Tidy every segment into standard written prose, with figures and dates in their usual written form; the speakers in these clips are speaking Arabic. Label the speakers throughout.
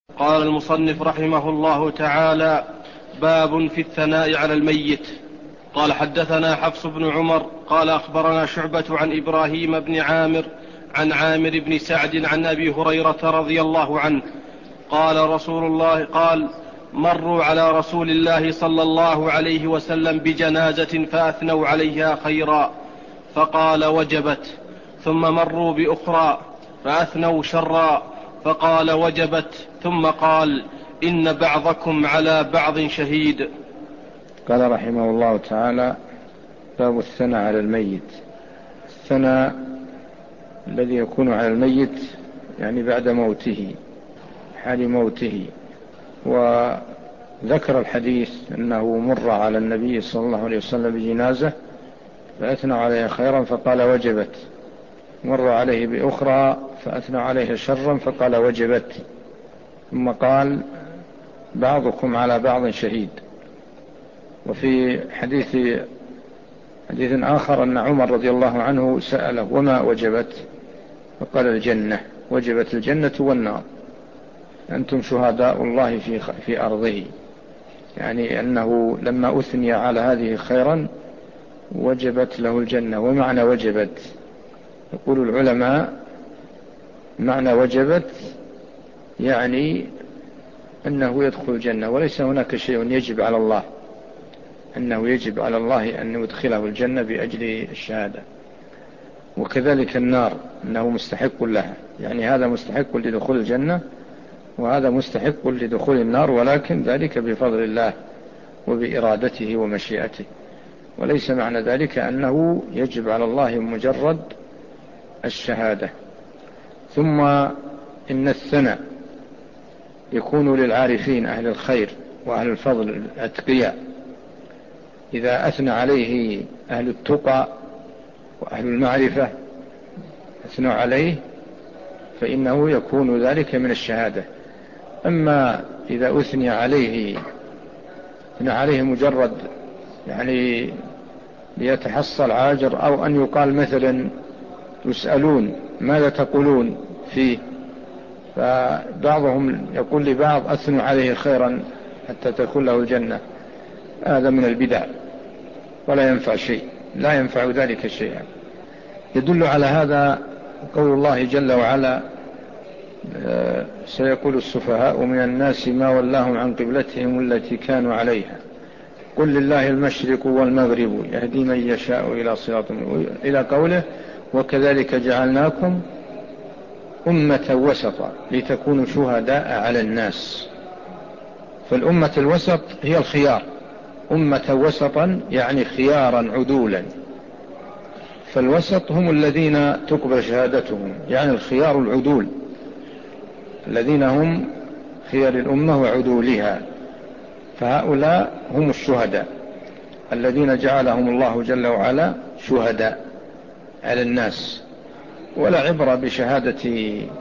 Speaker 1: قال المصنف رحمه الله تعالى: باب في الثناء على الميت. قال: حدثنا حفص بن عمر قال أخبرنا شعبة عن إبراهيم بن عامر عن عامر بن سعد عن أبي هريرة رضي الله عنه قال مروا على رسول الله صلى الله عليه وسلم بجنازة فأثنوا عليها خيرا فقال وجبت، ثم مروا بأخرى فأثنوا شرا فقال وجبت، ثم قال إن بعضكم على بعض شهيد.
Speaker 2: قال رحمه الله تعالى: باب الثناء على الميت. الثناء الذي يكون على الميت يعني بعد موته، حال موته. وذكر الحديث أنه مر على النبي صلى الله عليه وسلم بجنازة فأثنوا عليها خيرا فقال وجبت، مر عليه بأخرى فأثنوا عليها شرا فقال وجبت، ثم قال بعضكم على بعض شهيد. وفي حديث آخر أن عمر رضي الله عنه سأله: وما وجبت؟ فقال: الجنة، وجبت الجنة والنار، أنتم شهداء الله في أرضه. يعني أنه لما أثني على هذه خيرا وجبت له الجنة. ومعنى وجبت، يقول العلماء معنى وجبت يعني أنه يدخل الجنة، وليس هناك شيء يجب على الله، أنه يجب على الله أن يدخله الجنة بأجل الشهادة. وكذلك النار أنه مستحق لها، يعني هذا مستحق لدخول الجنة وهذا مستحق لدخول النار، ولكن ذلك بفضل الله وبإرادته ومشيئته، وليس معنى ذلك أنه يجب على الله مجرد الشهادة. ثم إن الثناء يكون للعارفين أهل الخير وأهل الفضل الأتقياء، إذا أثنى عليه أهل التقى وأهل المعرفة أثنوا عليه فإنه يكون ذلك من الشهادة. أما إذا أثنى عليه مجرد يعني ليتحصل عاجر، أو أن يقال مثلا يسألون ماذا تقولون فيه، فبعضهم يقول لبعض أثنوا عليه خيرا حتى تكون له الجنة، هذا من البدع ولا ينفع شيء، لا ينفع ذلك شيئا. يدل على هذا قول الله جل وعلا: سيقول السفهاء من الناس ما ولاهم عن قبلتهم التي كانوا عليها قل لله المشرق والمغرب يهدي من يشاء إلى صراط، إلى قوله: وكذلك جعلناكم أمة وسطا لتكونوا شهداء على الناس. فالأمة الوسط هي الخيار، أمة وسطا يعني خيارا عدولا، فالوسط هم الذين تقبل شهادتهم، يعني الخيار العدول، الذين هم خيار الأمة وعدولها، فهؤلاء هم الشهداء الذين جعلهم الله جل وعلا شهداء على الناس. ولا عبرة بشهادة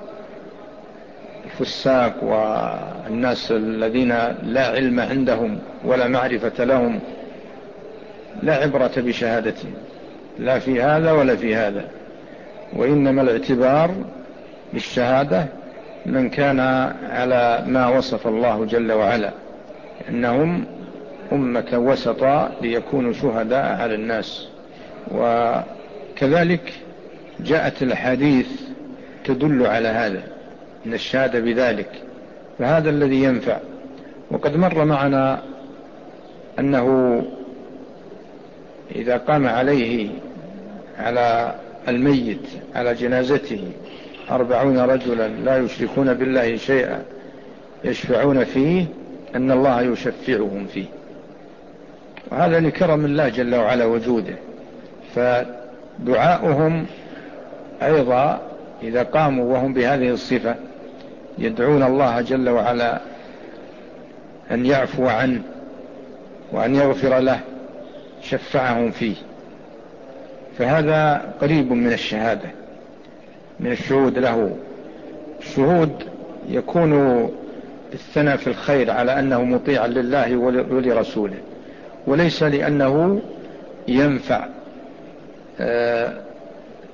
Speaker 2: الفساق والناس الذين لا علم عندهم ولا معرفة لهم، لا عبرة بشهادتهم لا في هذا ولا في هذا، وإنما الاعتبار بالشهادة من كان على ما وصف الله جل وعلا إنهم أمة وسطا ليكونوا شهداء على الناس. وكذلك جاءت الحديث تدل على هذا، إن الشهادة بذلك، فهذا الذي ينفع. وقد مر معنا أنه إذا قام عليه على الميت على جنازته 40 رجلا لا يشركون بالله شيئا يشفعون فيه أن الله يشفعهم فيه، وهذا لكرم الله جل وعلا وجوده. فدعاؤهم أيضا إذا قاموا وهم بهذه الصفة يدعون الله جل وعلا أن يعفو عنه وأن يغفر له، شفعهم فيه، فهذا قريب من الشهادة، من الشهود له. الشهود يكون الثناء في الخير على أنه مطيع لله ولرسوله، وليس لأنه ينفع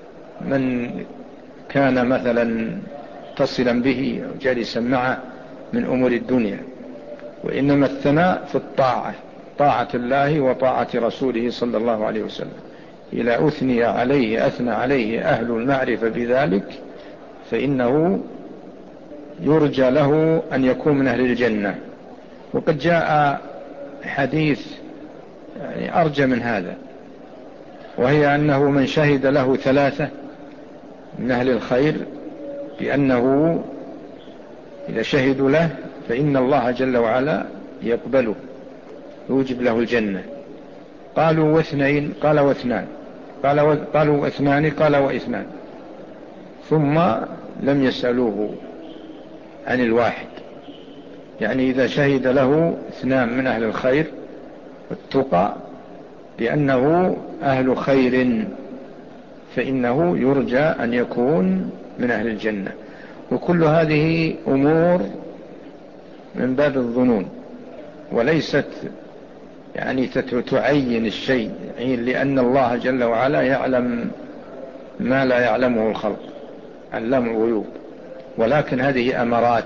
Speaker 2: من كان مثلا تصلا به أو جالسا معه، من أمور الدنيا، وإنما الثناء في الطاعة، طاعة الله وطاعة رسوله صلى الله عليه وسلم. إذا أثنى عليه أهل المعرفة بذلك فإنه يرجى له أن يكون من أهل الجنة. وقد جاء حديث يعني أرجى من هذا، وهي أنه من شهد له 3 من أهل الخير بأنه إذا شهدوا له فإن الله جل وعلا يقبله يوجب له الجنة. قالوا 2 قال 2 قالوا 2 قال 2، ثم لم يسألوه عن الواحد. يعني إذا شهد له 2 من أهل الخير والتقى بأنه أهل خير فإنه يرجى أن يكون من أهل الجنة. وكل هذه أمور من باب الظنون، وليست يعني تعين الشيء، لأن الله جل وعلا يعلم ما لا يعلمه الخلق، علام الغيوب. ولكن هذه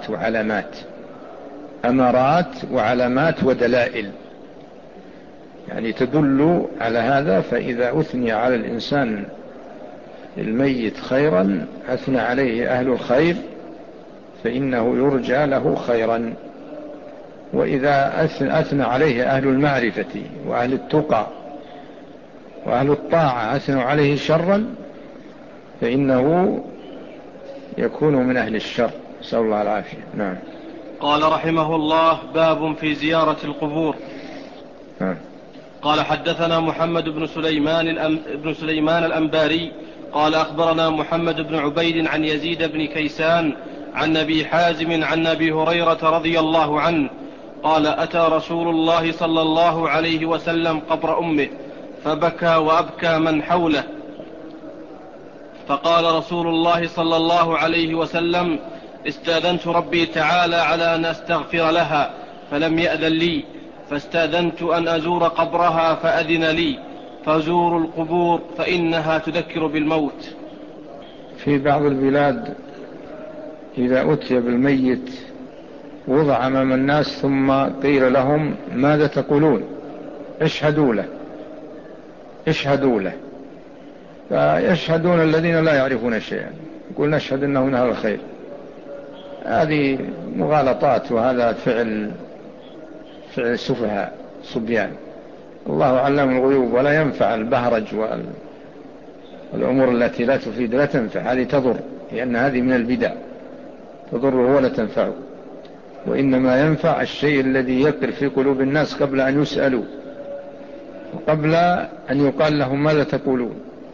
Speaker 2: أمارات وعلامات ودلائل يعني تدل على هذا. فإذا أثني على الإنسان الميت خيرا أثنى عليه أهل الخير فإنه يرجى له خيرا. وإذا أثنى عليه أهل المعرفة وأهل التقى وأهل الطاعة أثنوا عليه شرا فإنه يكون من أهل الشر، نسأل الله العافية. نعم.
Speaker 1: قال رحمه الله: باب في زيارة القبور. قال: حدثنا محمد بن سليمان الأنباري قال: أخبرنا محمد بن عبيد عن يزيد بن كيسان عن أبي حازم عن أبي هريرة رضي الله عنه قال: أتى رسول الله صلى الله عليه وسلم قبر أمه فبكى وأبكى من حوله، فقال رسول الله صلى الله عليه وسلم: استأذنت ربي تعالى على أن أستغفر لها فلم يأذن لي، فاستأذنت أن أزور قبرها فأذن لي، فزوروا القبور فإنها تذكر بالموت.
Speaker 2: في بعض البلاد إذا أتي بالميت وضع أمام الناس ثم قيل لهم: ماذا تقولون؟ اشهدوا له. فيشهدون الذين لا يعرفون شيئا، يقول: نشهد أنه من أهل الخير. هذه مغالطات، وهذا فعل سفهاء صبيان. الله علام الغيوب، ولا ينفع البهرج والأمور التي لا تفيد لا تنفع، هذه تضر، لأن هذه من البدع تضره ولا تنفعه. وإنما ينفع الشيء الذي يقر في قلوب الناس قبل أن يسألوا وقبل أن يقال لهم ماذا تقولون.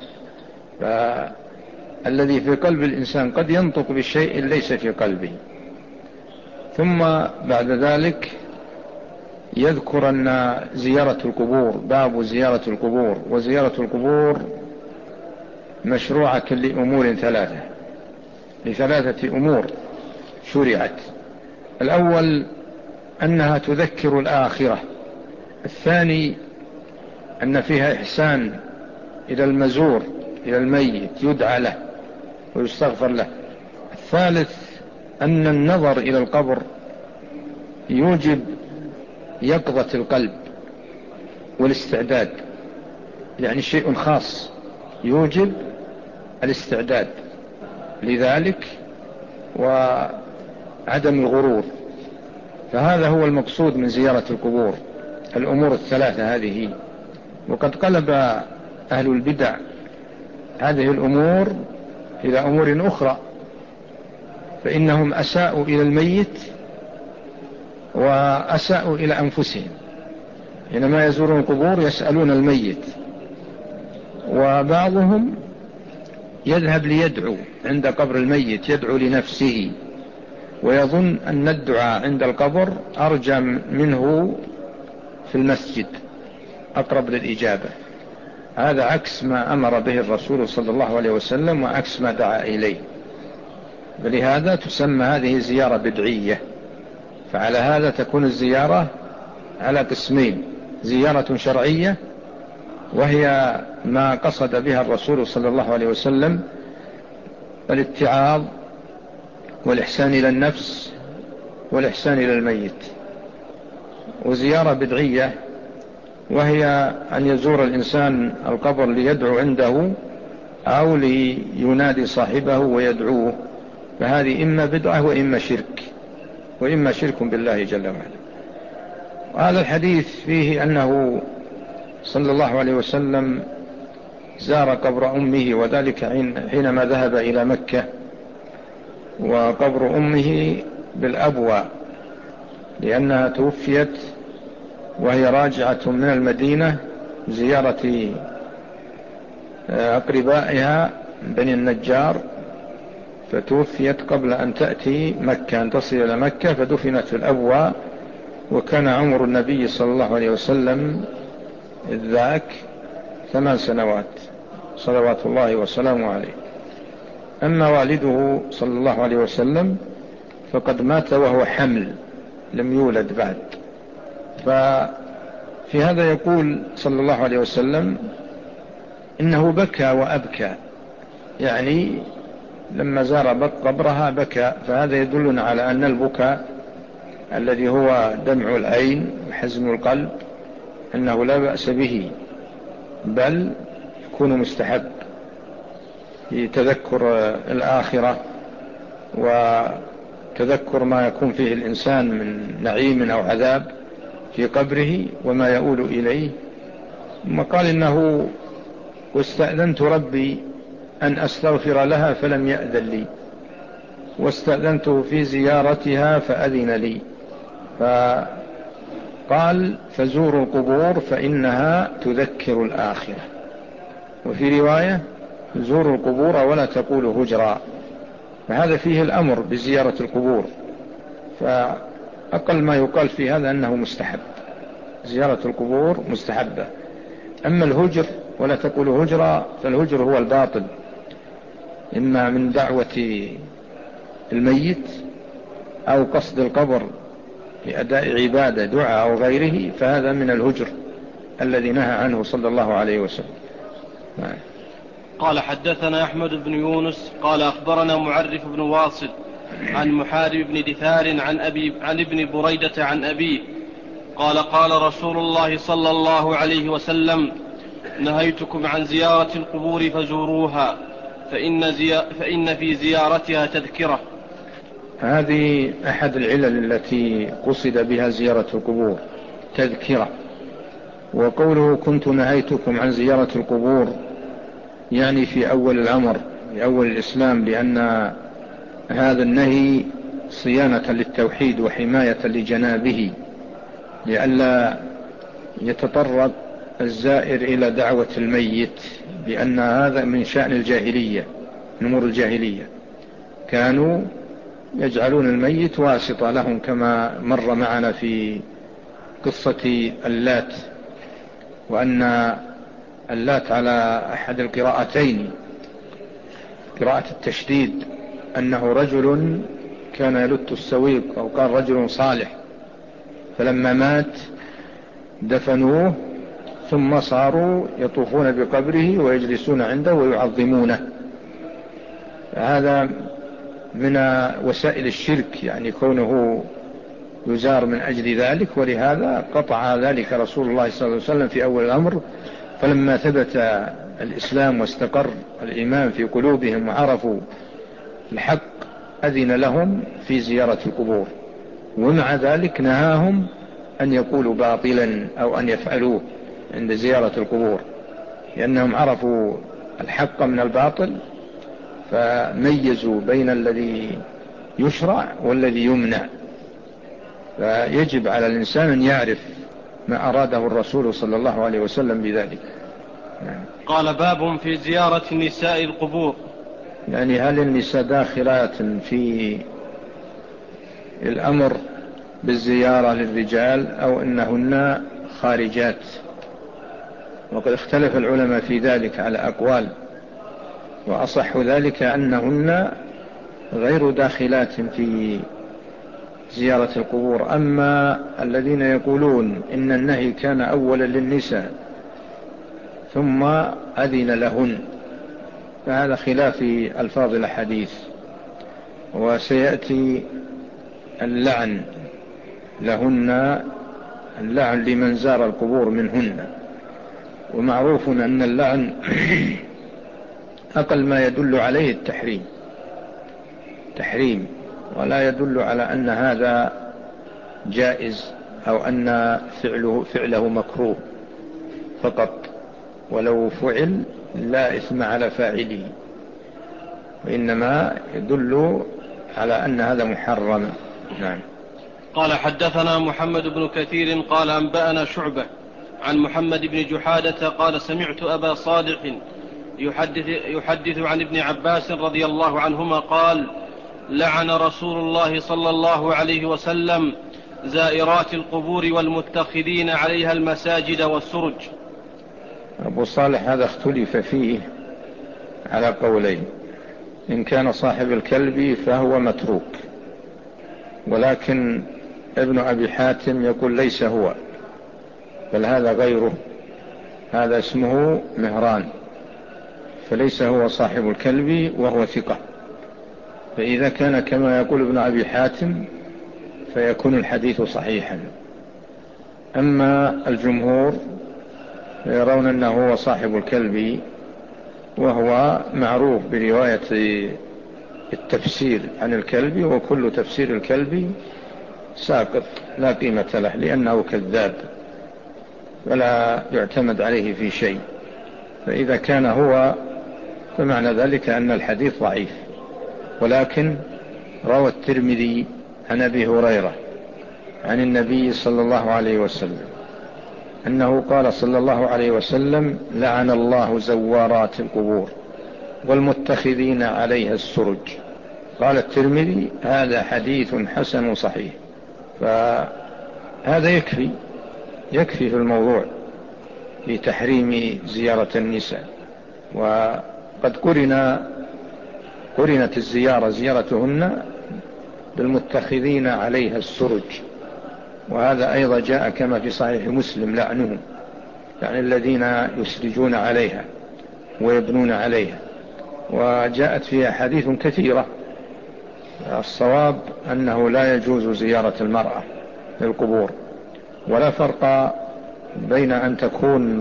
Speaker 2: فالذي في قلب الإنسان قد ينطق بالشيء ليس في قلبه. ثم بعد ذلك يذكر أن زيارة القبور، باب زيارة القبور. وزيارة القبور مشروعة لأمور لثلاثة أمور شرعت. الأول أنها تذكر الآخرة، الثاني أن فيها إحسان إلى المزور إلى الميت، يدعى له ويستغفر له، الثالث أن النظر إلى القبر يوجب يقظة القلب والاستعداد، يعني شيء خاص يوجب الاستعداد لذلك وعدم الغرور. فهذا هو المقصود من زيارة القبور، الأمور الثلاثة هذه. وقد قلب أهل البدع هذه الأمور إلى أمور أخرى، فإنهم أساءوا إلى الميت وأساءوا إلى أنفسهم. حينما يزورون القبور يسألون الميت، وبعضهم يذهب ليدعو عند قبر الميت، يدعو لنفسه ويظن أن الدعاء عند القبر أرجى منه في المسجد، أقرب للإجابة. هذا عكس ما أمر به الرسول صلى الله عليه وسلم وعكس ما دعا إليه. فلهذا تسمى هذه زيارة بدعية. فعلى هذا تكون الزيارة على قسمين: زيارة شرعية وهي ما قصد بها الرسول صلى الله عليه وسلم، الاتعاظ والإحسان إلى النفس والإحسان إلى الميت. وزيارة بدعية وهي أن يزور الإنسان القبر ليدعو عنده أو لينادي صاحبه ويدعوه، فهذه إما بدعة وإما شرك بالله جل وعلا. وهذا الحديث فيه أنه صلى الله عليه وسلم زار قبر أمه، وذلك حينما ذهب إلى مكة، وقبر أمه بالأبوى لأنها توفيت وهي راجعة من المدينة زيارة أقربائها بني النجار، فتوفيت قبل أن تأتي مكة، أن تصل إلى مكة، فدفنت في الأبوى. وكان عمر النبي صلى الله عليه وسلم إذ ذاك 8 سنوات صلوات الله وسلامه عليه. أما والده صلى الله عليه وسلم فقد مات وهو حمل، لم يولد بعد. ففي هذا يقول صلى الله عليه وسلم إنه بكى وأبكى، يعني لما زار قبرها بكى. فهذا يدلنا على أن البكاء الذي هو دمع العين وحزن القلب أنه لا بأس به، بل يكون مستحب في تذكر الآخرة وتذكر ما يكون فيه الإنسان من نعيم أو عذاب في قبره وما يؤول إليه. ثم قال إنه واستأذنت ربي أن أستغفر لها فلم يأذن لي، واستأذنته في زيارتها فأذن لي. فقال فزوروا القبور فإنها تذكر الآخرة. وفي رواية زوروا القبور ولا تقولوا هجرا. فهذا فيه الأمر بزيارة القبور، فأقل ما يقال في هذا أنه مستحب، زيارة القبور مستحبة. أما الهجر ولا تقولوا هجرا فالهجر هو الباطل، إما من دعوة الميت أو قصد القبر لأداء عبادة دعاء أو غيره، فهذا من الهجر الذي نهى عنه صلى الله عليه وسلم.
Speaker 1: قال حدثنا أحمد بن يونس قال أخبرنا معرف بن واصل عن محارب بن دثار عن ابن بريدة عن أبيه قال قال رسول الله صلى الله عليه وسلم نهيتكم عن زيارة القبور فزوروها فإن في زيارتها تذكرة.
Speaker 2: هذه أحد العلل التي قصد بها زيارة القبور، تذكرة. وقوله كنت نهيتكم عن زيارة القبور يعني في أول الأمر، في أول الإسلام، لأن هذا النهي صيانة للتوحيد وحماية لجنابه، لئلا يتطرق الزائر إلى دعوة الميت، لأن هذا من شأن الجاهلية، من أمور الجاهلية. كانوا يجعلون الميت واسطة لهم، كما مر معنا في قصة اللات، وأن اللات على أحد القراءتين، قراءة التشديد، أنه رجل كان يلت السويق، أو كان رجل صالح، فلما مات دفنوه ثم صاروا يطوفون بقبره ويجلسون عنده ويعظمونه. هذا من وسائل الشرك، يعني كونه يزار من أجل ذلك. ولهذا قطع ذلك رسول الله صلى الله عليه وسلم في أول الأمر، فلما ثبت الإسلام واستقر الإيمان في قلوبهم وعرفوا الحق أذن لهم في زيارة القبور، ومع ذلك نهاهم أن يقولوا باطلا أو أن يفعلوه عند زيارة القبور، لأنهم عرفوا الحق من الباطل، فميزوا بين الذي يشرع والذي يمنع. فيجب على الإنسان أن يعرف ما أراده الرسول صلى الله عليه وسلم بذلك.
Speaker 1: قال باب في زيارة نساء القبور.
Speaker 2: يعني هل النساء داخلات في الأمر بالزيارة للرجال أو أنهن خارجات؟ وقد اختلف العلماء في ذلك على أقوال، وأصح ذلك أنهن غير داخلات في زيارة القبور. أما الذين يقولون إن النهي كان أولا للنساء ثم أذن لهن، فهذا خلاف ألفاظ الحديث، وسيأتي اللعن لهن، اللعن لمن زار القبور منهن. ومعروف أن اللعن أقل ما يدل عليه التحريم، ولا يدل على أن هذا جائز أو أن فعله مكروه فقط، ولو فعل لا إثم على فاعله، وإنما يدل على أن هذا محرم. نعم.
Speaker 1: قال حدثنا محمد بن كثير قال أنبأنا شعبة عن محمد بن جحادة قال سمعت أبا صالح يحدث عن ابن عباس رضي الله عنهما قال لعن رسول الله صلى الله عليه وسلم زائرات القبور والمتخذين عليها المساجد والسرج.
Speaker 2: أبو صالح هذا اختلف فيه على قولين: إن كان صاحب الكلب فهو متروك، ولكن ابن أبي حاتم يقول ليس هو، بل هذا غيره، هذا اسمه مهران، فليس هو صاحب الكلب وهو ثقة. فإذا كان كما يقول ابن أبي حاتم فيكون الحديث صحيحا. أما الجمهور يرون أنه هو صاحب الكلب، وهو معروف برواية التفسير عن الكلب، وكل تفسير الكلب ساقط لا قيمة له، لأنه كذاب ولا يعتمد عليه في شيء. فإذا كان هو فمعنى ذلك أن الحديث ضعيف. ولكن روى الترمذي عن أبي هريرة عن النبي صلى الله عليه وسلم أنه قال صلى الله عليه وسلم: لعن الله زوارات القبور والمتخذين عليها السرج. قال الترمذي: هذا حديث حسن صحيح. فهذا يكفي في الموضوع لتحريم زيارة النساء. وقد قرنت الزيارة زيارتهن بالمتخذين عليها السرج، وهذا أيضا جاء كما في صحيح مسلم لعنهم، يعني الذين يسرجون عليها ويبنون عليها، وجاءت فيها حديث كثيرة. الصواب أنه لا يجوز زيارة المرأة للقبور، ولا فرق بين أن تكون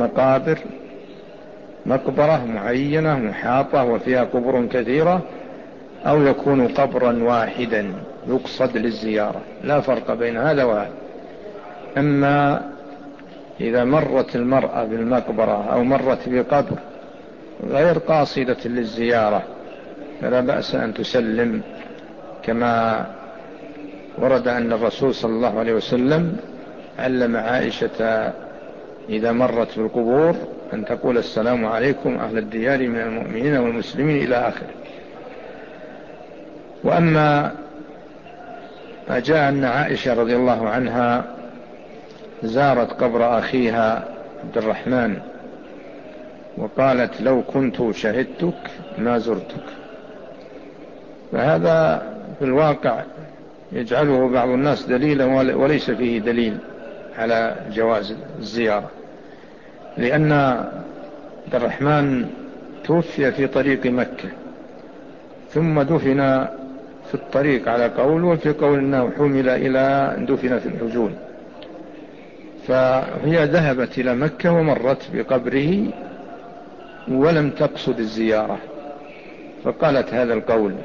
Speaker 2: مقبرة معينة محاطة وفيها قبور كثيرة، أو يكون قبرا واحدا يقصد للزيارة، لا فرق بين هذا وهذا. أما إذا مرت المرأة بالمقبرة أو مرت بقبر غير قاصدة للزيارة فلا بأس أن تسلم، كما ورد أن الرسول صلى الله عليه وسلم علم عائشة إذا مرت بالقبور أن تقول: السلام عليكم أهل الديار من المؤمنين والمسلمين، إلى آخره. وأما ما جاء أن عائشة رضي الله عنها زارت قبر أخيها عبد الرحمن وقالت: لو كنت شهدتك ما زرتك، فهذا في الواقع يجعله بعض الناس دليلا وليس فيه دليل على جواز الزيارة، لأن عبد الرحمن توفي في طريق مكة ثم دفن في الطريق على قول، وفي قول أنه حمل إلى دفن في الحجون، فهي ذهبت إلى مكة ومرت بقبره ولم تقصد الزيارة، فقالت هذا القول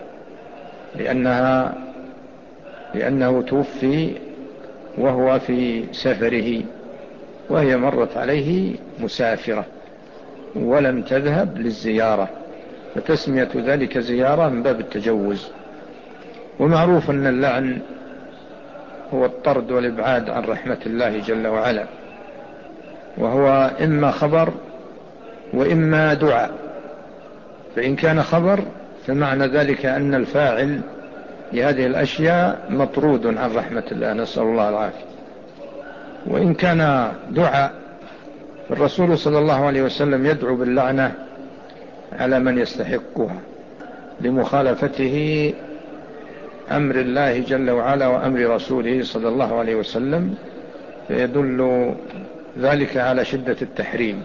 Speaker 2: لأنه توفي وهو في سفره، وهي مرت عليه مسافرة ولم تذهب للزيارة، فتسمية ذلك زيارة من باب التجوز. ومعروف أن اللعن هو الطرد والإبعاد عن رحمة الله جل وعلا، وهو إما خبر وإما دعاء. فإن كان خبر فمعنى ذلك أن الفاعل لهذه الأشياء مطرود عن رحمة الله، نسأل الله العافية. وإن كان دعاء الرسول صلى الله عليه وسلم يدعو باللعنة على من يستحقها لمخالفته أمر الله جل وعلا وأمر رسوله صلى الله عليه وسلم، فيدل ذلك على شدة التحريم.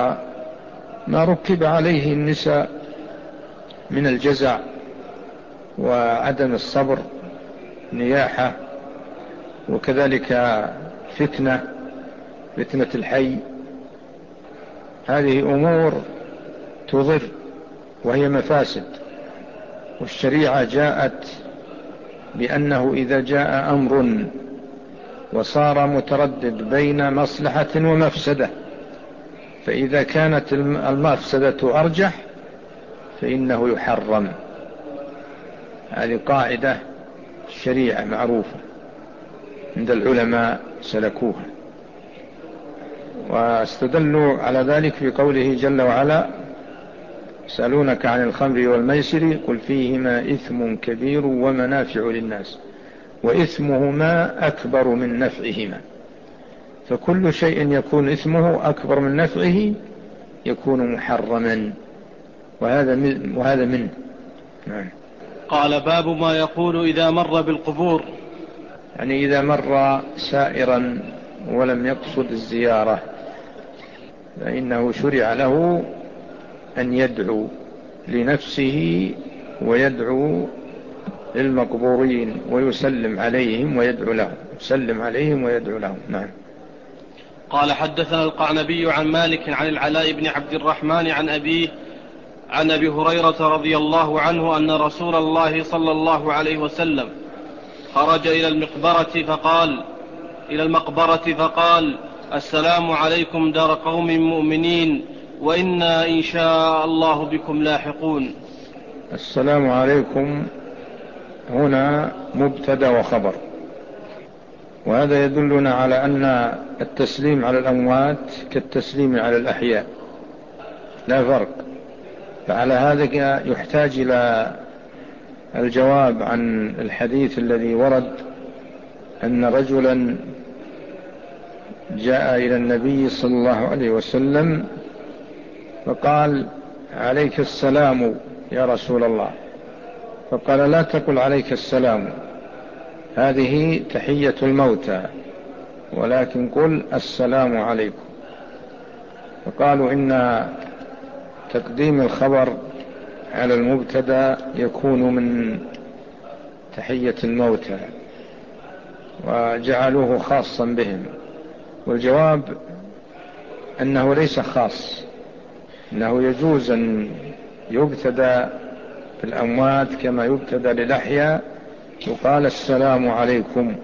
Speaker 2: وما ركب عليه النساء من الجزع وعدم الصبر نياحة، وكذلك فتنة الحي. هذه أمور تضر وهي مفاسد، والشريعة جاءت بأنه إذا جاء أمر وصار متردد بين مصلحة ومفسدة، فإذا كانت المفسدة أرجح فإنه يحرم. هذه قاعدة الشريعة معروفة عند العلماء سلكوها، واستدلوا على ذلك في قوله جل وعلا: يسألونك عن الخمر والميسر قل فيهما إثم كبير ومنافع للناس وإثمهما أكبر من نفعهما. فكل شيء يكون إثمه أكبر من نفعه يكون محرما، وهذا منه. نعم.
Speaker 1: قال: باب ما يقول إذا مر بالقبور.
Speaker 2: يعني إذا مر سائرا ولم يقصد الزيارة فإنه شرع له أن يدعو لنفسه ويدعو للمقبورين ويسلم عليهم ويدعو لهم، يسلم عليهم ويدعو لهم. نعم.
Speaker 1: قال: حدثنا القعنبي عن مالك عن العلاء بن عبد الرحمن عن أبيه عن أبي هريرة رضي الله عنه أن رسول الله صلى الله عليه وسلم خرج إلى المقبرة فقال: السلام عليكم دار قوم مؤمنين وإنا إن شاء الله بكم لاحقون.
Speaker 2: السلام عليكم هنا مبتدأ وخبر، وهذا يدلنا على أن التسليم على الأموات كالتسليم على الأحياء، لا فرق. فعلى هذا يحتاج إلى الجواب عن الحديث الذي ورد أن رجلا جاء إلى النبي صلى الله عليه وسلم فقال: عليك السلام يا رسول الله. فقال: لا تقل عليك السلام، هذه تحية الموتى، ولكن قل السلام عليكم. فقالوا إن تقديم الخبر على المبتدأ يكون من تحية الموتى، وجعلوه خاصا بهم. والجواب أنه ليس خاص، أنه يجوز أن يبتدأ في الأموات كما يبتدأ للأحياء، يقال السلام عليكم.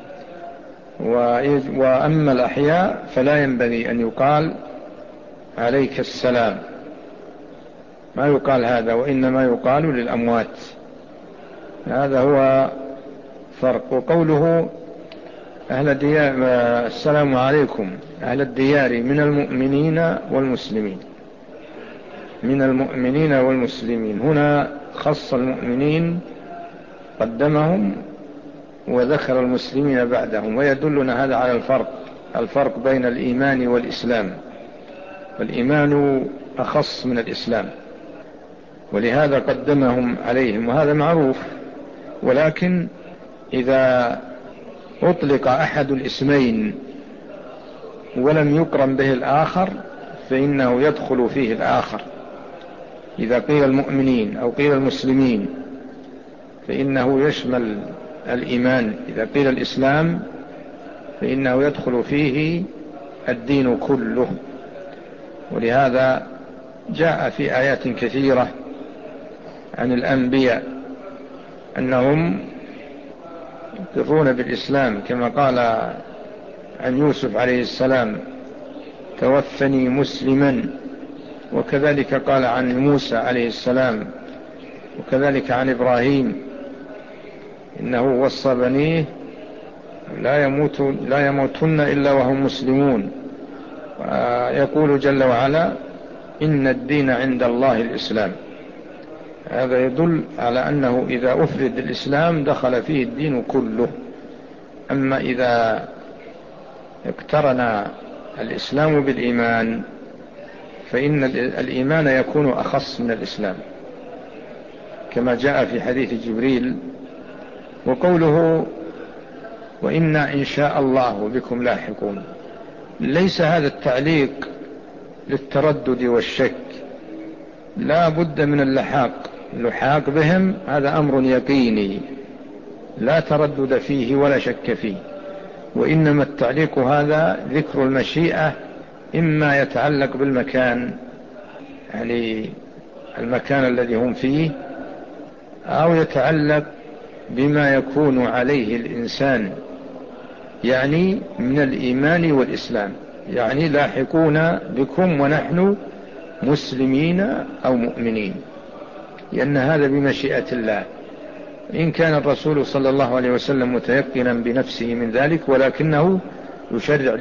Speaker 2: وأما الأحياء فلا ينبغي أن يقال عليك السلام، ما يقال هذا، وإنما يقال للأموات. هذا هو فرق. وقوله أهل الديار السلام عليكم أهل الديار من المؤمنين والمسلمين، من المؤمنين والمسلمين، هنا خص المؤمنين قدمهم وذكر المسلمين بعدهم، ويدلنا هذا على الفرق بين الإيمان والإسلام. والإيمان أخص من الإسلام، ولهذا قدمهم عليهم، وهذا معروف. ولكن إذا أطلق أحد الاسمين ولم يقرن به الآخر فإنه يدخل فيه الآخر. إذا قيل المؤمنين أو قيل المسلمين فإنه يشمل الإيمان. إذا قيل الإسلام فإنه يدخل فيه الدين كله. ولهذا جاء في آيات كثيرة عن الأنبياء أنهم يقرون بالإسلام، كما قال عن يوسف عليه السلام: توفني مسلما. وكذلك قال عن موسى عليه السلام، وكذلك عن إبراهيم: إنه وصى بنيه لا يموتن إلا وهم مسلمون. ويقول جل وعلا: إن الدين عند الله الإسلام. هذا يدل على أنه إذا أفرد الإسلام دخل فيه الدين كله. أما إذا اقترن الإسلام بالإيمان فإن الإيمان يكون أخص من الإسلام، كما جاء في حديث جبريل. وقوله: وإنا إن شاء الله بكم لاحقون، ليس هذا التعليق للتردد والشك، لا بد من اللحاق اللحاق بهم هذا أمر يقيني لا تردد فيه ولا شك فيه. وإنما التعليق هذا ذكر المشيئة إما يتعلق بالمكان، يعني المكان الذي هم فيه، أو يتعلق بما يكون عليه الإنسان يعني من الإيمان والإسلام، يعني لاحقون بكم ونحن مسلمين أو مؤمنين، لأن هذا بمشيئة الله. إن كان الرسول صلى الله عليه وسلم متيقنا بنفسه من ذلك، ولكنه يشرع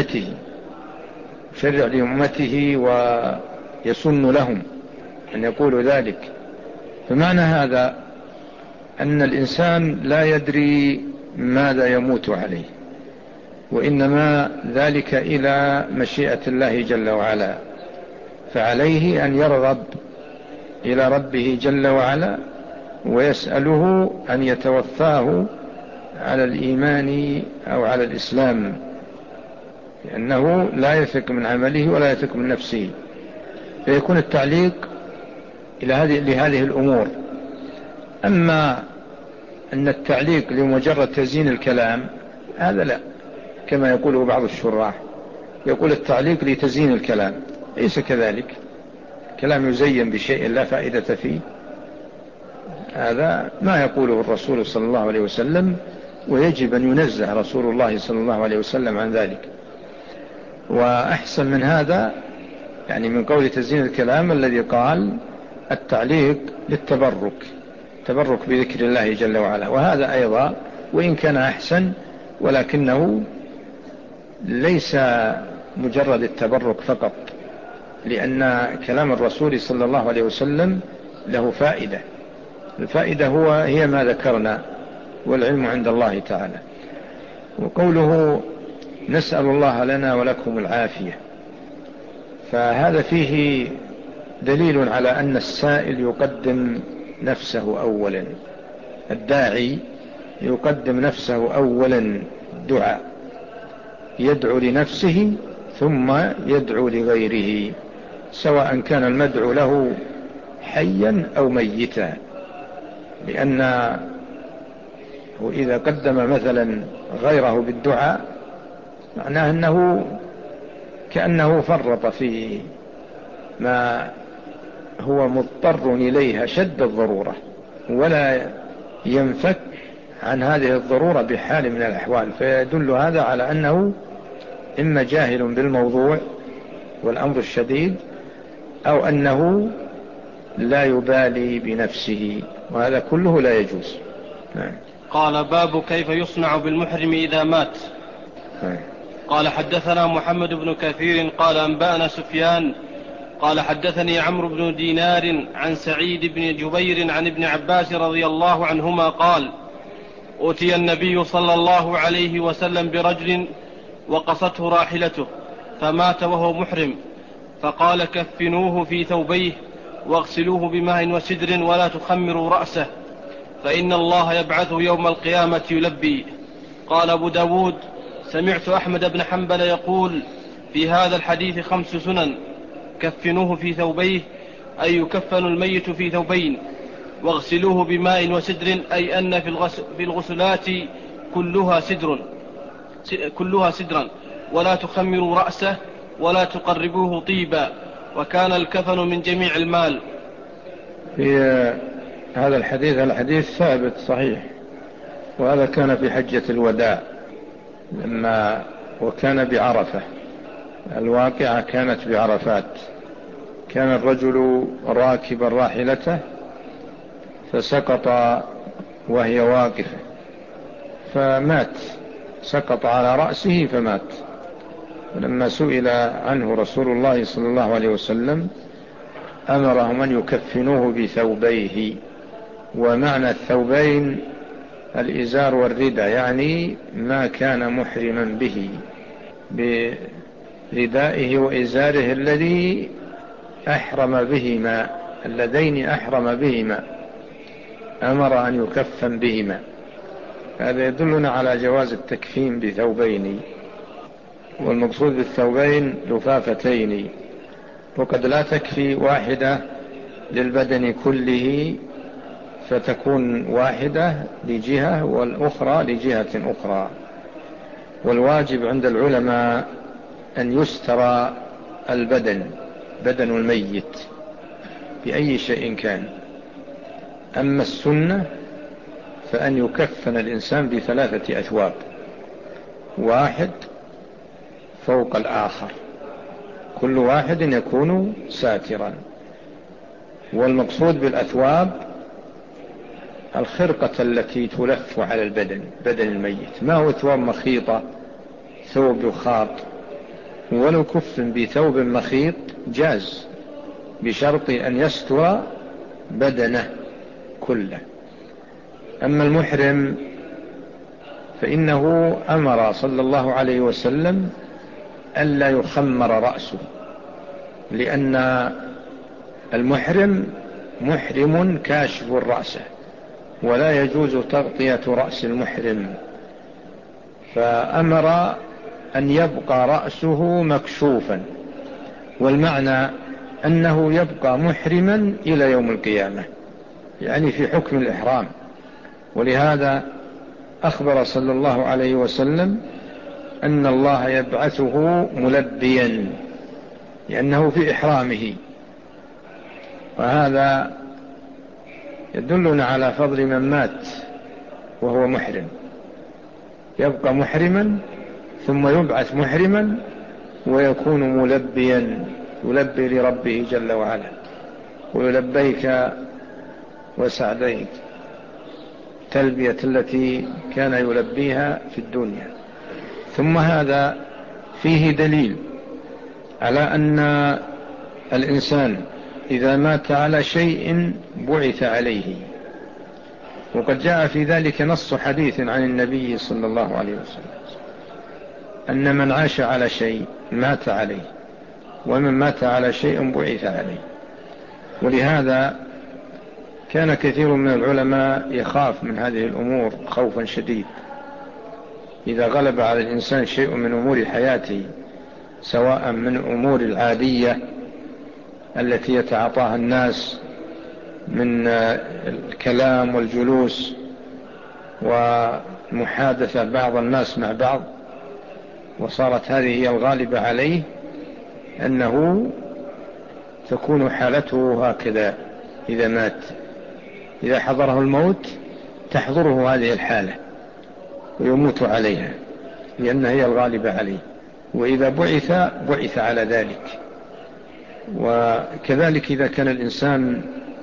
Speaker 2: لأمته ويسن لهم أن يقولوا ذلك. فمعنى هذا أن الإنسان لا يدري ماذا يموت عليه، وإنما ذلك إلى مشيئة الله جل وعلا، فعليه أن يرغب إلى ربه جل وعلا ويسأله أن يتوفاه على الإيمان أو على الإسلام، لأنه لا يثق من عمله ولا يثق من نفسه، فيكون التعليق لهذه الأمور. أما أن التعليق لمجرد تزيين الكلام هذا لا، كما يقوله بعض الشراح، يقول التعليق لتزيين الكلام، ليس كذلك. كلام يزين بشيء لا فائدة فيه، هذا ما يقوله الرسول صلى الله عليه وسلم، ويجب أن ينزه رسول الله صلى الله عليه وسلم عن ذلك. وأحسن من هذا يعني من قول تزيين الكلام الذي قال التعليق للتبرك، تبرك بذكر الله جل وعلا، وهذا أيضا وإن كان أحسن، ولكنه ليس مجرد التبرك فقط، لأن كلام الرسول صلى الله عليه وسلم له فائدة، الفائدة هي ما ذكرنا، والعلم عند الله تعالى. وقوله نسأل الله لنا ولكم العافية، فهذا فيه دليل على أن السائل يقدم نفسه أولا، الداعي يقدم نفسه أولا دعاء، يدعو لنفسه ثم يدعو لغيره، سواء كان المدعو له حيا أو ميتا، لأنه إذا قدم مثلا غيره بالدعاء معناه أنه كأنه فرط في ما هو مضطر إليها شد الضرورة، ولا ينفك عن هذه الضرورة بحال من الأحوال، فيدل هذا على أنه إما جاهل بالموضوع والأمر الشديد، أو أنه لا يبالي بنفسه، وهذا كله لا يجوز.
Speaker 1: قال باب كيف يصنع بالمحرم إذا مات. قال حدثنا محمد بن كثير قال أنبأنا سفيان قال حدثني عمرو بن دينار عن سعيد بن جبير عن ابن عباس رضي الله عنهما قال أتي النبي صلى الله عليه وسلم برجل وقصته راحلته فمات وهو محرم، فقال كفنوه في ثوبيه واغسلوه بماء وسدر ولا تخمروا رأسه، فإن الله يبعثه يوم القيامة يلبي. قال أبو داود سمعت أحمد بن حنبل يقول في هذا الحديث 5 سنن: كفنوه في ثوبيه أي يكفن الميت في ثوبين، واغسلوه بماء وسدر أي أن في الغسلات كلها سدرا، ولا تخمروا رأسه ولا تقربوه طيبا، وكان الكفن من جميع المال.
Speaker 2: في هذا الحديث ثابت صحيح، وهذا كان في حجة الوداع وكان بعرفة، الواقعة كانت بعرفات، كان الرجل راكبا راحلته فسقط وهي واقفة فمات، سقط على رأسه فمات. ولما سئل عنه رسول الله صلى الله عليه وسلم أمرهم أن يكفنوه بثوبيه، ومعنى الثوبين الإزار والرداء، يعني ما كان محرما به بردائه وإزاره الذي أحرم بهما، اللذين أحرم بهما، أمر أن يكفن بهما. هذا يدلنا على جواز التكفين بثوبين، والمقصود بالثوبين لفافتين، وقد لا تكفي واحدة للبدن كله، فتكون واحدة لجهة والأخرى لجهة أخرى. والواجب عند العلماء أن يستر البدن، بدن الميت بأي شيء كان. أما السنة فأن يكفن الإنسان ب3 أثواب، واحد فوق الآخر، كل واحد يكون ساترا. والمقصود بالأثواب الخرقة التي تلف على البدن، بدن الميت، ما هو ثواب مخيطة، ثوب يخاط. ولو كفن بثوب مخيط جاز، بشرط أن يستر بدنه كله. أما المحرم فإنه أمر صلى الله عليه وسلم ألا يخمر رأسه، لأن المحرم محرم كاشف الرأس، ولا يجوز تغطية رأس المحرم، فأمر أن يبقى رأسه مكشوفا، والمعنى أنه يبقى محرما إلى يوم القيامة، يعني في حكم الإحرام. ولهذا أخبر صلى الله عليه وسلم أن الله يبعثه ملبيا، لأنه في إحرامه. وهذا يدلنا على فضل من مات وهو محرم، يبقى محرما ثم يبعث محرما ويكون ملبيا، يلبي لربه جل وعلا، ويلبيك وسعديك، تلبية التي كان يلبيها في الدنيا. ثم هذا فيه دليل على أن الإنسان إذا مات على شيء بعث عليه، وقد جاء في ذلك نص حديث عن النبي صلى الله عليه وسلم أن من عاش على شيء مات عليه، ومن مات على شيء بعث عليه. ولهذا كان كثير من العلماء يخاف من هذه الأمور خوفا شديد. إذا غلب على الإنسان شيء من أمور حياته، سواء من أمور العادية التي يتعاطاها الناس من الكلام والجلوس ومحادثة بعض الناس مع بعض، وصارت هذه هي الغالبة عليه، أنه تكون حالته هكذا إذا مات، إذا حضره الموت تحضره هذه الحالة ويموت عليها، لأنها هي الغالبة عليه. وإذا بعث على ذلك. وكذلك إذا كان الإنسان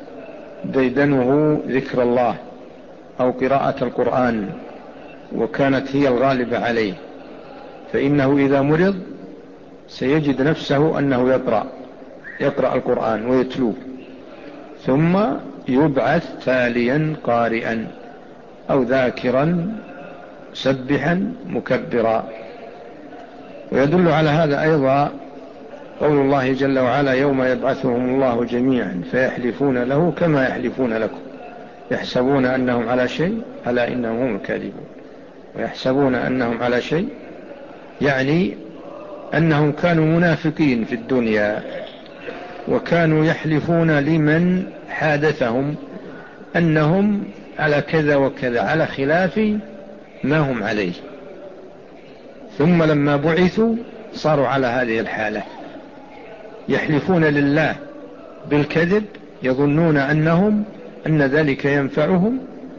Speaker 2: ديدنه ذكر الله أو قراءة القرآن وكانت هي الغالبة عليه، فإنه إذا مرض سيجد نفسه أنه يقرأ القرآن ويتلوه، ثم يبعث تاليا قارئا أو ذاكرا سبحا مكبرا. ويدل على هذا أيضا قول الله جل وعلا: يوم يبعثهم الله جميعا فيحلفون له كما يحلفون لكم يحسبون أنهم على شيء ألا إنهم هم الكاذبون. ويحسبون أنهم على شيء يعني أنهم كانوا منافقين في الدنيا، وكانوا يحلفون لمن حادثهم أنهم على كذا وكذا، على خلاف ما هم عليه. ثم لما بعثوا صاروا على هذه الحالة، يحلفون لله بالكذب، يظنون أن ذلك ينفعهم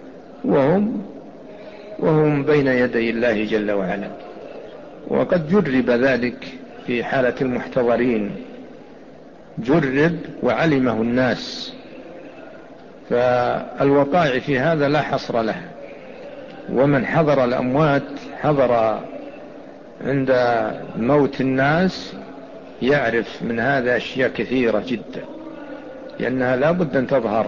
Speaker 2: وهم بين يدي الله جل وعلا. وقد جرب ذلك في حالة المحتضرين، جرب وعلمه الناس، فالوقائع في هذا لا حصر لها. ومن حضر الأموات، حضر عند موت الناس، يعرف من هذا أشياء كثيرة جدا، لأنها لا بد أن تظهر.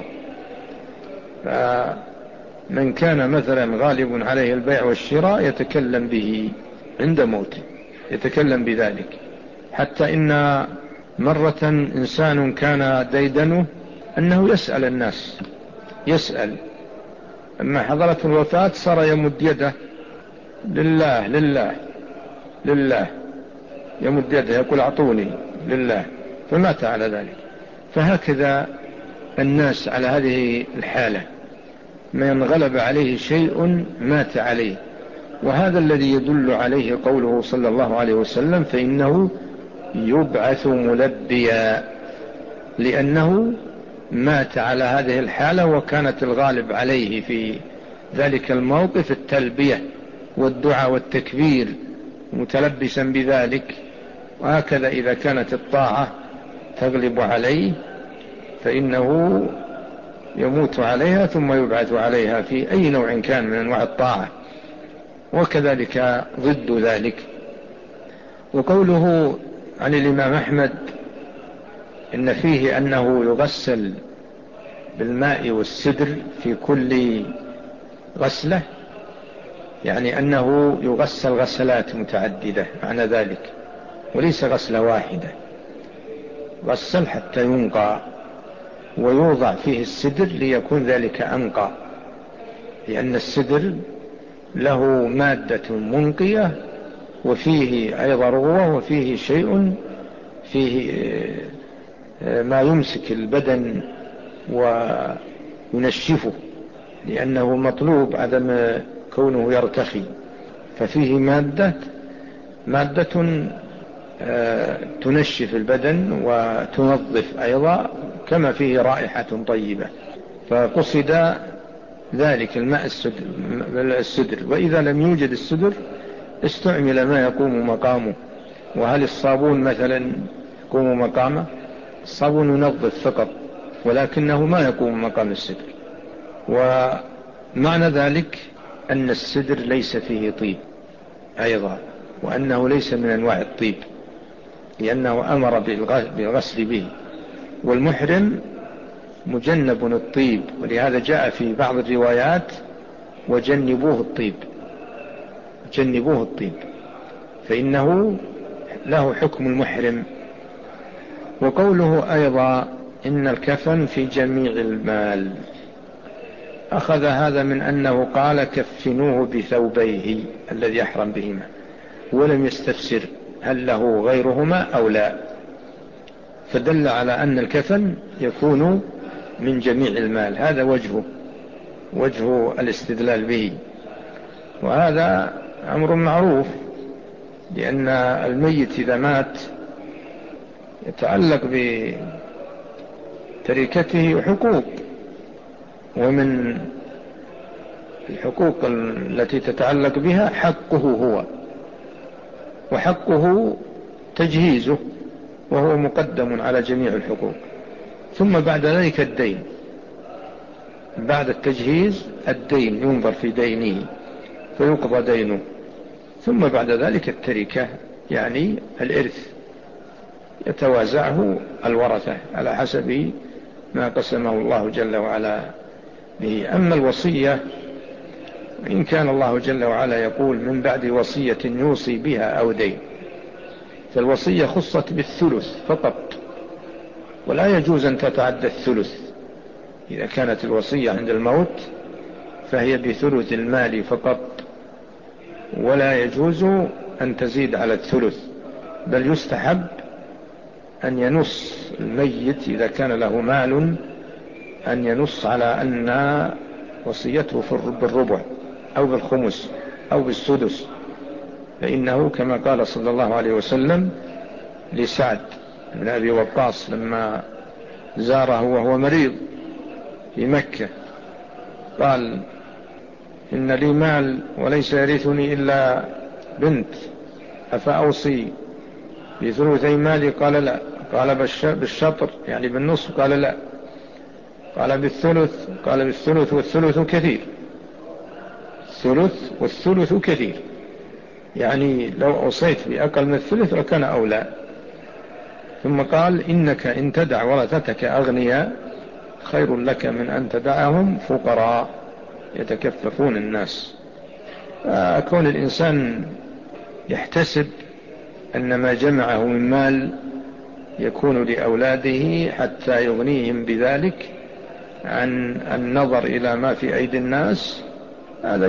Speaker 2: فمن كان مثلا غالب عليه البيع والشراء يتكلم به عند موته، يتكلم بذلك. حتى إن مرة إنسان كان ديدنه أنه يسأل الناس، يسأل. أما حضرت الوفاة صار يمد يده: لله لله لله، يمد يده يقول: أعطوني لله، فمات على ذلك. فهكذا الناس على هذه الحالة، من غلب عليه شيء مات عليه. وهذا الذي يدل عليه قوله صلى الله عليه وسلم: فإنه يبعث ملبيا، لأنه مات على هذه الحالة، وكانت الغالب عليه في ذلك الموقف التلبية والدعاء والتكبير متلبسا بذلك. وهكذا إذا كانت الطاعة تغلب عليه فإنه يموت عليها ثم يبعث عليها في أي نوع كان من أنواع الطاعة، وكذلك ضد ذلك. وقوله عن الإمام أحمد إن فيه أنه يغسل بالماء والسدر في كل غسلة، يعني أنه يغسل غسلات متعددة معنى ذلك، وليس غسلة واحدة، غسل حتى ينقى ويوضع فيه السدر ليكون ذلك أنقى، لأن السدر له مادة منقية وفيه أيضا رغوة وفيه شيء فيه ما يمسك البدن وينشفه، لأنه مطلوب عدم كونه يرتخي، ففيه مادة تنشف البدن وتنظف أيضا، كما فيه رائحة طيبة. فقصد ذلك الماء السدر. وإذا لم يوجد السدر استعمل ما يقوم مقامه. وهل الصابون مثلا يقوم مقامه؟ الصابون ينظف فقط، ولكنه ما يقوم مقام السدر. ومعنى ذلك أن السدر ليس فيه طيب أيضا، وأنه ليس من أنواع الطيب، لأنه أمر بالغسل به. والمحرم مجنب الطيب، ولهذا جاء في بعض الروايات: وجنبوه الطيب، جنبوه الطيب، فإنه له حكم المحرم. وقوله أيضا إن الكفن في جميع المال، أخذ هذا من أنه قال: كفنوه بثوبيه الذي يحرم بهما، ولم يستفسر هل له غيرهما أو لا، فدل على أن الكفن يكون من جميع المال. هذا وجه الاستدلال به. وهذا أمر معروف، لأن الميت إذا مات يتعلق بتركته حقوق، ومن الحقوق التي تتعلق بها حقه هو، وحقه تجهيزه، وهو مقدم على جميع الحقوق. ثم بعد ذلك الدين، بعد التجهيز الدين، ينظر في دينه فيقضى دينه. ثم بعد ذلك التركة، يعني الإرث، يتوازعه الورثة على حسب ما قسمه الله جل وعلا به. أما الوصية، إن كان الله جل وعلا يقول: من بعد وصية يوصي بها أو دين، فالوصية خصت بالثلث فقط، ولا يجوز أن تتعدى الثلث. إذا كانت الوصية عند الموت فهي بثلث المال فقط، ولا يجوز أن تزيد على الثلث، بل يستحب أن ينص الميت إذا كان له مال، أن ينص على أن وصيته بالربع أو بالخمس أو بالسدس، فإنه كما قال صلى الله عليه وسلم لسعد بن أبي وقاص لما زاره وهو مريض في مكة، قال: إن لي مال وليس يرثني إلا بنت، أفأوصي بثلثي مالي؟ قال: لا. قال: بالشطر يعني بالنصف؟ قال: لا. قال: بالثلث؟ قال: بالثلث والثلث كثير، الثلث والثلث كثير، يعني لو أوصيت بأقل من الثلث لكان أولى. ثم قال: إنك إن تدع ورثتك أغنياء خير لك من أن تدعهم فقراء يتكففون الناس. فكون الإنسان يحتسب أن ما جمعه من مال يكون لأولاده حتى يغنيهم بذلك عن النظر إلى ما في أيدي الناس، هذا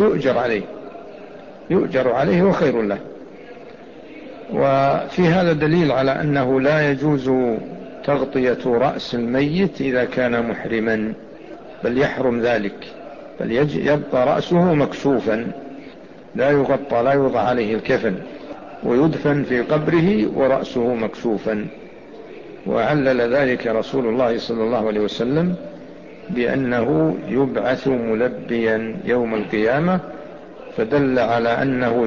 Speaker 2: يؤجر عليه وخير له. وفي هذا دليل على أنه لا يجوز تغطية رأس الميت إذا كان محرما، بل يحرم ذلك، بل يبقى رأسه مكشوفا لا يغطى، لا يوضع عليه الكفن، ويدفن في قبره ورأسه مكشوفا. وعلل ذلك رسول الله صلى الله عليه وسلم بأنه يبعث ملبيا يوم القيامة، فدل على أنه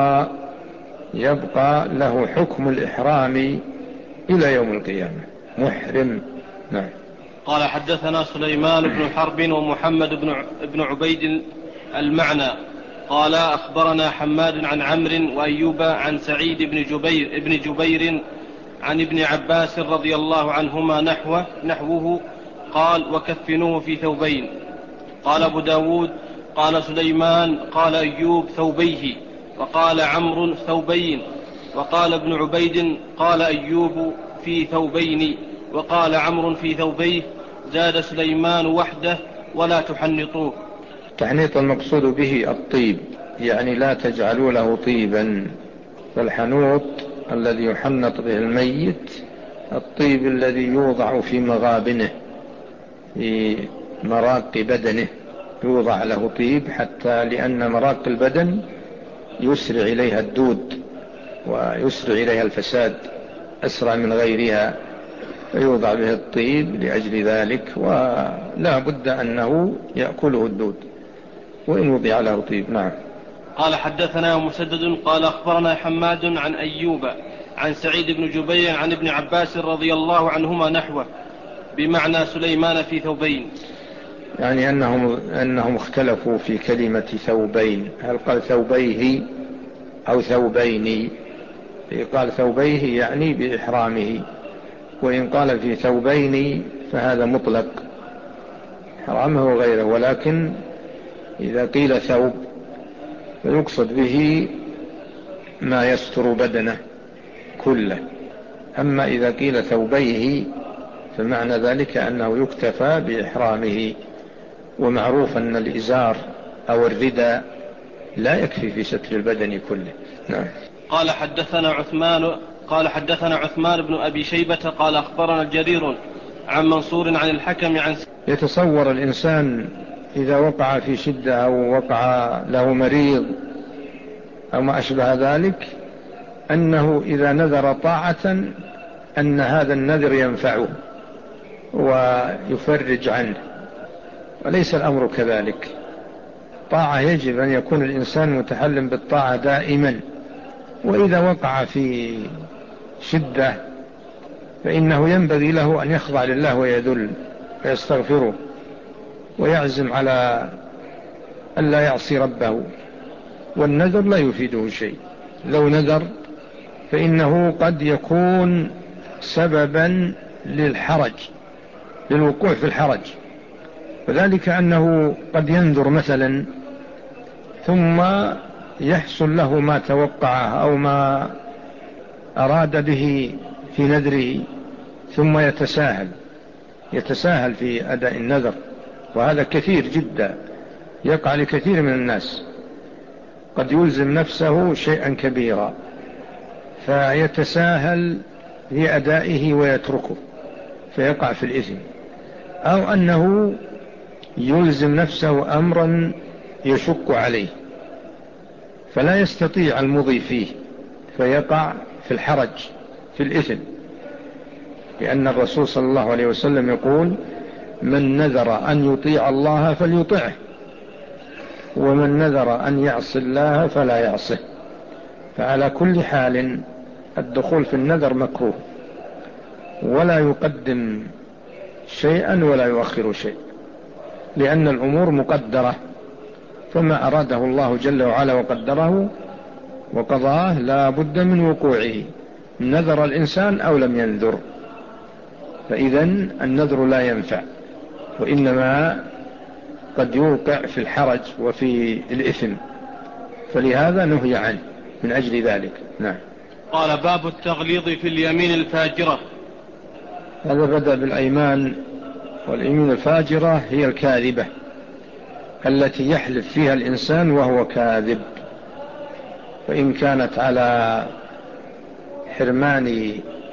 Speaker 2: يبقى له حكم الإحرام إلى يوم القيامة، محرم. نعم.
Speaker 1: قال حدثنا سليمان بن حرب ومحمد بن عبيد المعنى قال أخبرنا حماد عن عمرو وأيوب عن سعيد بن جبير عن ابن عباس رضي الله عنهما نحوه قال وكفنوه في ثوبين. قال أبو داود قال سليمان قال أيوب ثوبيه، وقال عمرو ثوبين، وقال ابن عبيد قال أيوب في ثوبين، وقال عمرو في ثوبيه، زاد سليمان وحده ولا تحنطوه.
Speaker 2: تحنيط المقصود به الطيب، يعني لا تجعلوا له طيبا، فالحنوط الذي يحنط به الميت الطيب الذي يوضع في مغابنه، في مراق بدنه يوضع له طيب، حتى لأن مراق البدن يسرع إليها الدود ويسرع إليها الفساد أسرع من غيرها، فيوضع به الطيب لأجل ذلك، ولا بد أنه يأكله الدود وإن وضع له طيب. نعم.
Speaker 1: قال حدثنا مسدد قال أخبرنا حماد عن أيوب عن سعيد بن جبير عن ابن عباس رضي الله عنهما نحوه بمعنى سليمان في ثوبين،
Speaker 2: يعني أنهم اختلفوا في كلمة ثوبين، هل قال ثوبيه أو ثوبين؟ قال ثوبيه يعني بإحرامه، وإن قال في ثوبين فهذا مطلق حرامه وغيره، ولكن إذا قيل ثوب فيقصد به ما يستر بدنه كله، أما إذا قيل ثوبيه فمعنى ذلك أنه يكتفى بإحرامه، ومعروف أن الإزار أو الرداء لا يكفي في ستر البدن كله. نعم.
Speaker 1: قال حدثنا عثمان بن أبي شيبة قال أخبرنا الجرير عن منصور عن الحكم عن
Speaker 2: يتصور الإنسان إذا وقع في شدة أو وقع له مريض أو ما أشبه ذلك أنه إذا نذر طاعة أن هذا النذر ينفعه ويفرج عنه، وليس الأمر كذلك. طاعة يجب أن يكون الإنسان متحلم بالطاعة دائما، وإذا وقع في شدة فإنه ينبغي له أن يخضع لله ويذل ويستغفره ويعزم على أن لا يعصي ربه، والنذر لا يفيده شيء. لو نذر فإنه قد يكون سببا للوقوع في الحرج، وذلك أنه قد ينذر مثلا ثم يحصل له ما توقعه أو ما أراد به في نذره، ثم يتساهل في أداء النذر، وهذا كثير جدا يقع لكثير من الناس، قد يلزم نفسه شيئا كبيرا فيتساهل في أدائه ويتركه فيقع في الإثم، أو أنه يلزم نفسه أمرا يشق عليه فلا يستطيع المضي فيه فيقع في الحرج في الإثم، لأن الرسول صلى الله عليه وسلم يقول من نذر أن يطيع الله فليطعه، ومن نذر أن يعصي الله فلا يعصه. فعلى كل حال الدخول في النذر مكروه، ولا يقدم شيئا ولا يؤخر شيء، لأن الأمور مقدرة، فما أراده الله جل وعلا وقدره وقضاه لا بد من وقوعه، نذر الإنسان أو لم ينذر، فإذا النذر لا ينفع، وإنما قد يوقع في الحرج وفي الإثم، فلهذا نهي عنه من أجل ذلك. نعم.
Speaker 1: قال باب التغليظ في اليمين الفاجرة.
Speaker 2: هذا بدأ بالأيمان، واليمين الفاجرة هي الكاذبة التي يحلف فيها الإنسان وهو كاذب، فإن كانت على حرمان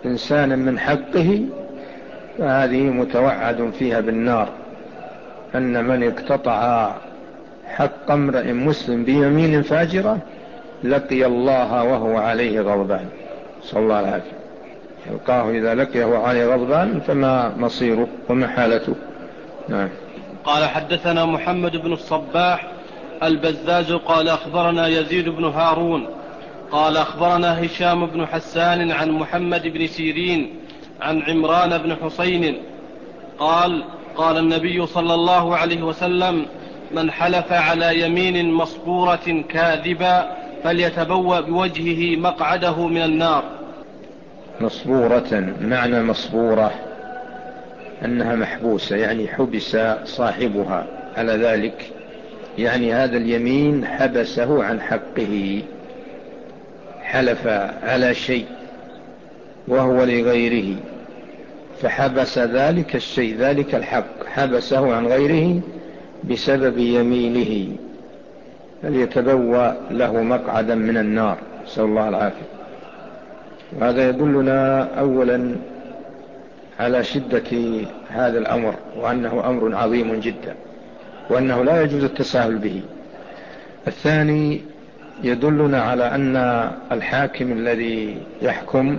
Speaker 2: إنسان من حقه فهذه متوعد فيها بالنار، أن من اقتطع حق امرئ مسلم بيمين فاجرة لقي الله وهو عليه غضبان، صلى الله العافية. يلقاه إذا لقيه وهو عليه غضبان فما مصيره وما حالته. نعم.
Speaker 1: قال حدثنا محمد بن الصباح البزاز قال أخبرنا يزيد بن هارون قال أخبرنا هشام بن حسان عن محمد بن سيرين عن عمران بن حسين قال قال النبي صلى الله عليه وسلم: من حلف على يمين مصبورة كاذبا فليتبوأ بوجهه مقعده من النار.
Speaker 2: مصبورة، معنى مصبورة أنها محبوسة، يعني حبس صاحبها على ذلك، يعني هذا اليمين حبسه عن حقه، حلف على شيء وهو لغيره فحبس ذلك الشيء، ذلك الحق حبسه عن غيره بسبب يمينه، فليتبوأ له مقعدا من النار، نسأل الله العافية. وهذا يدلنا أولا على شدة هذا الأمر، وأنه أمر عظيم جدا، وأنه لا يجوز التساهل به. الثاني يدلنا على أن الحاكم الذي يحكم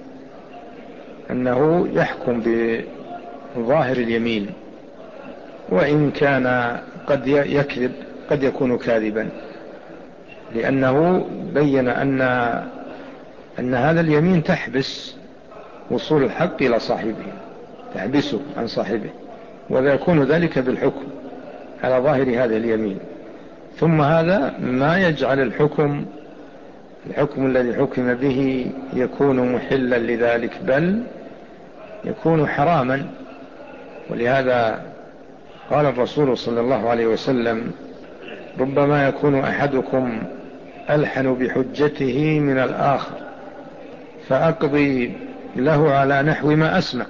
Speaker 2: أنه يحكم بظاهر اليمين، وإن كان قد يكذب، قد يكون كاذبا، لأنه بين أن هذا اليمين تحبس وصول الحق إلى صاحبه، تحبسه عن صاحبه، ويكون ذلك بالحكم على ظاهر هذا اليمين. ثم هذا ما يجعل الحكم الذي حكم به يكون محلا لذلك، بل يكون حراما. ولهذا قال الرسول صلى الله عليه وسلم: ربما يكون أحدكم ألحن بحجته من الآخر فأقضي له على نحو ما أسمع،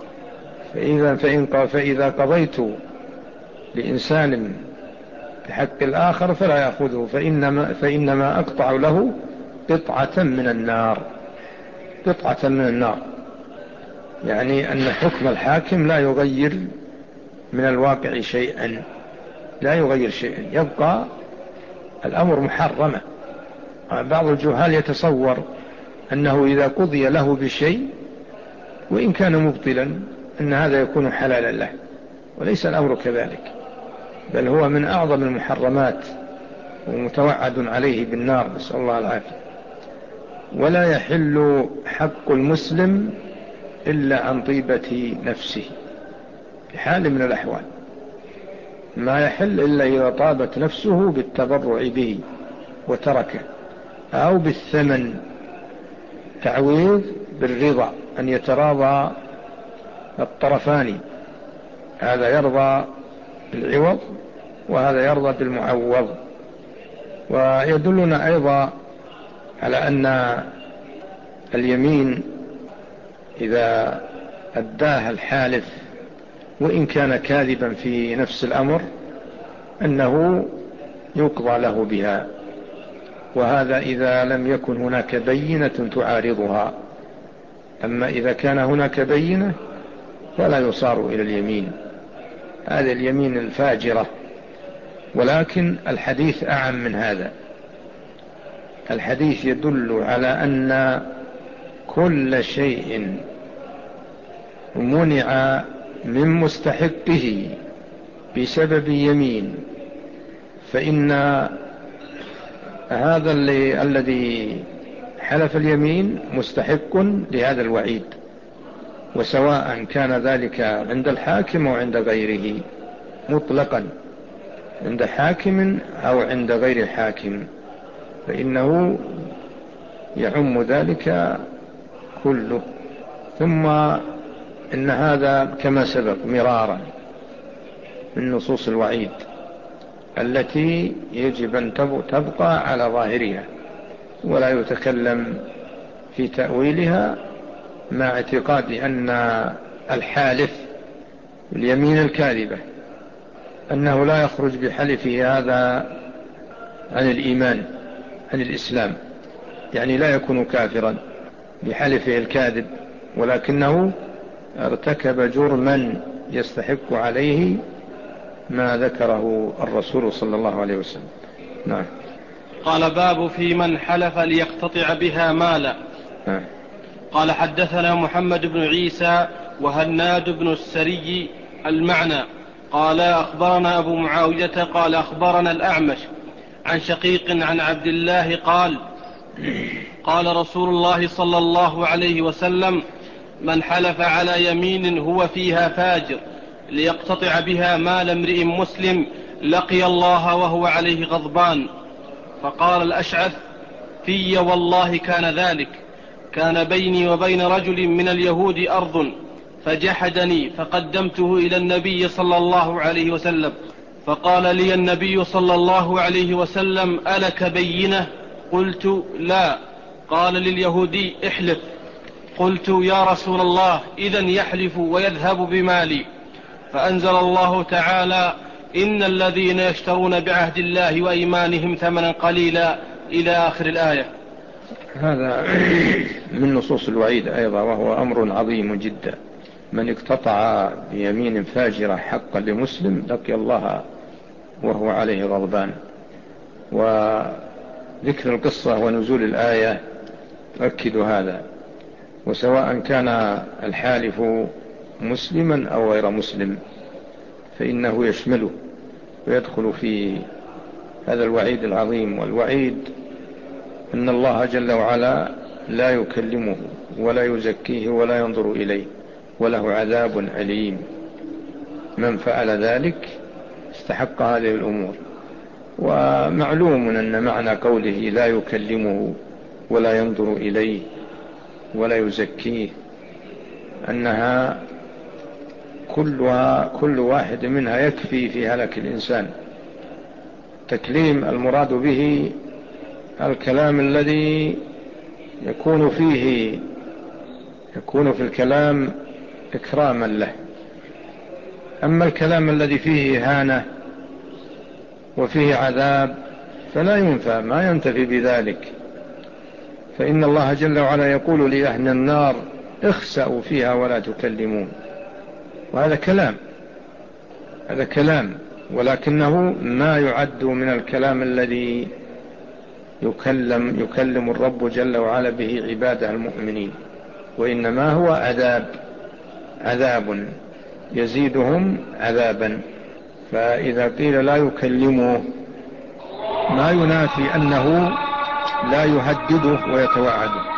Speaker 2: فإذا قضيت لإنسان بحق الآخر فلا يأخذه، فإنما أقطع له قطعة من النار، قطعة من النار. يعني أن حكم الحاكم لا يغير من الواقع شيئا، لا يغير شيئا، يبقى الأمر محرمة. بعض الجهال يتصور أنه إذا قضي له بشيء وإن كان مبطلا أن هذا يكون حلالا له، وليس الأمر كذلك، بل هو من أعظم المحرمات ومتوعد عليه بالنار، نسأل الله العافية. ولا يحل حق المسلم إلا عن طيبة نفسه بحال من الأحوال، ما يحل إلا إذا طابت نفسه بالتبرع به وتركه، أو بالثمن، تعويض بالرضا، أن يتراضى الطرفان، هذا يرضى بالعوض وهذا يرضى بالمعوض. ويدلنا أيضا على أن اليمين إذا أداها الحالف وإن كان كاذبا في نفس الأمر أنه يقضى له بها، وهذا إذا لم يكن هناك بينة تعارضها. أما إذا كان هناك بينة فلا يصار إلى اليمين، هذه اليمين الفاجرة. ولكن الحديث أعم من هذا، الحديث يدل على أن كل شيء منع من مستحقه بسبب يمين فإن هذا الذي حلف اليمين مستحق لهذا الوعيد، وسواء كان ذلك عند الحاكم أو عند غيره، مطلقا عند حاكم أو عند غير حاكم، فإنه يعم ذلك كله. ثم إن هذا كما سبق مرارا من نصوص الوعيد التي يجب أن تبقى على ظاهرها ولا يتكلم في تأويلها، مع اعتقاد أن الحالف اليمين الكاذبة أنه لا يخرج بحلفه هذا عن الإيمان، عن الإسلام، يعني لا يكون كافرا بحلفه الكاذب ولكنه ارتكب جرما يستحق عليه ما ذكره الرسول صلى الله عليه وسلم. نعم.
Speaker 1: قال باب في من حلف ليقتطع بها مالا. قال حدثنا محمد بن عيسى وهناد بن السري المعنى قال أخبرنا أبو معاوية قال أخبرنا الأعمش عن شقيق عن عبد الله قال قال رسول الله صلى الله عليه وسلم من حلف على يمين هو فيها فاجر ليقتطع بها مال امرئ مسلم لقي الله وهو عليه غضبان. فقال الأشعث في والله كان ذلك، كان بيني وبين رجل من اليهود أرض فجحدني فقدمته إلى النبي صلى الله عليه وسلم، فقال لي النبي صلى الله عليه وسلم ألك بينة؟ قلت لا. قال لليهودي احلف. قلت يا رسول الله إذن يحلف ويذهب بمالي. فأنزل الله تعالى إن الذين يشترون بعهد الله وإيمانهم ثمنا قليلا إلى آخر الآية.
Speaker 2: هذا من نصوص الوعيد أيضا، وهو أمر عظيم جدا. من اقتطع بيمين فاجرة حقا لمسلم لقي الله وهو عليه غضبان. وذكر القصة ونزول الآية تؤكد هذا، وسواء كان الحالف مسلما أو غير مسلم فإنه يشمله ويدخل في هذا الوعيد العظيم. والوعيد أن الله جل وعلا لا يكلمه ولا يزكيه ولا ينظر إليه وله عذاب أليم. من فعل ذلك استحق هذه الأمور. ومعلوم أن معنى قوله لا يكلمه ولا ينظر إليه ولا يزكيه أنها كل واحد منها يكفي في هلاك الإنسان. تكليم المراد به الكلام الذي يكون في الكلام إكراما له. أما الكلام الذي فيه إهانة وفيه عذاب فلا ينفع، ما ينتفي بذلك. فإن الله جل وعلا يقول لأهل النار اخسأوا فيها ولا تكلمون، وهذا كلام، ولكنه ما يعد من الكلام الذي يكلم الرب جل وعلا به عباده المؤمنين، وإنما هو عذاب يزيدهم عذابا. فإذا قيل لا يكلمه ما ينافي أنه لا يهدده ويتوعده.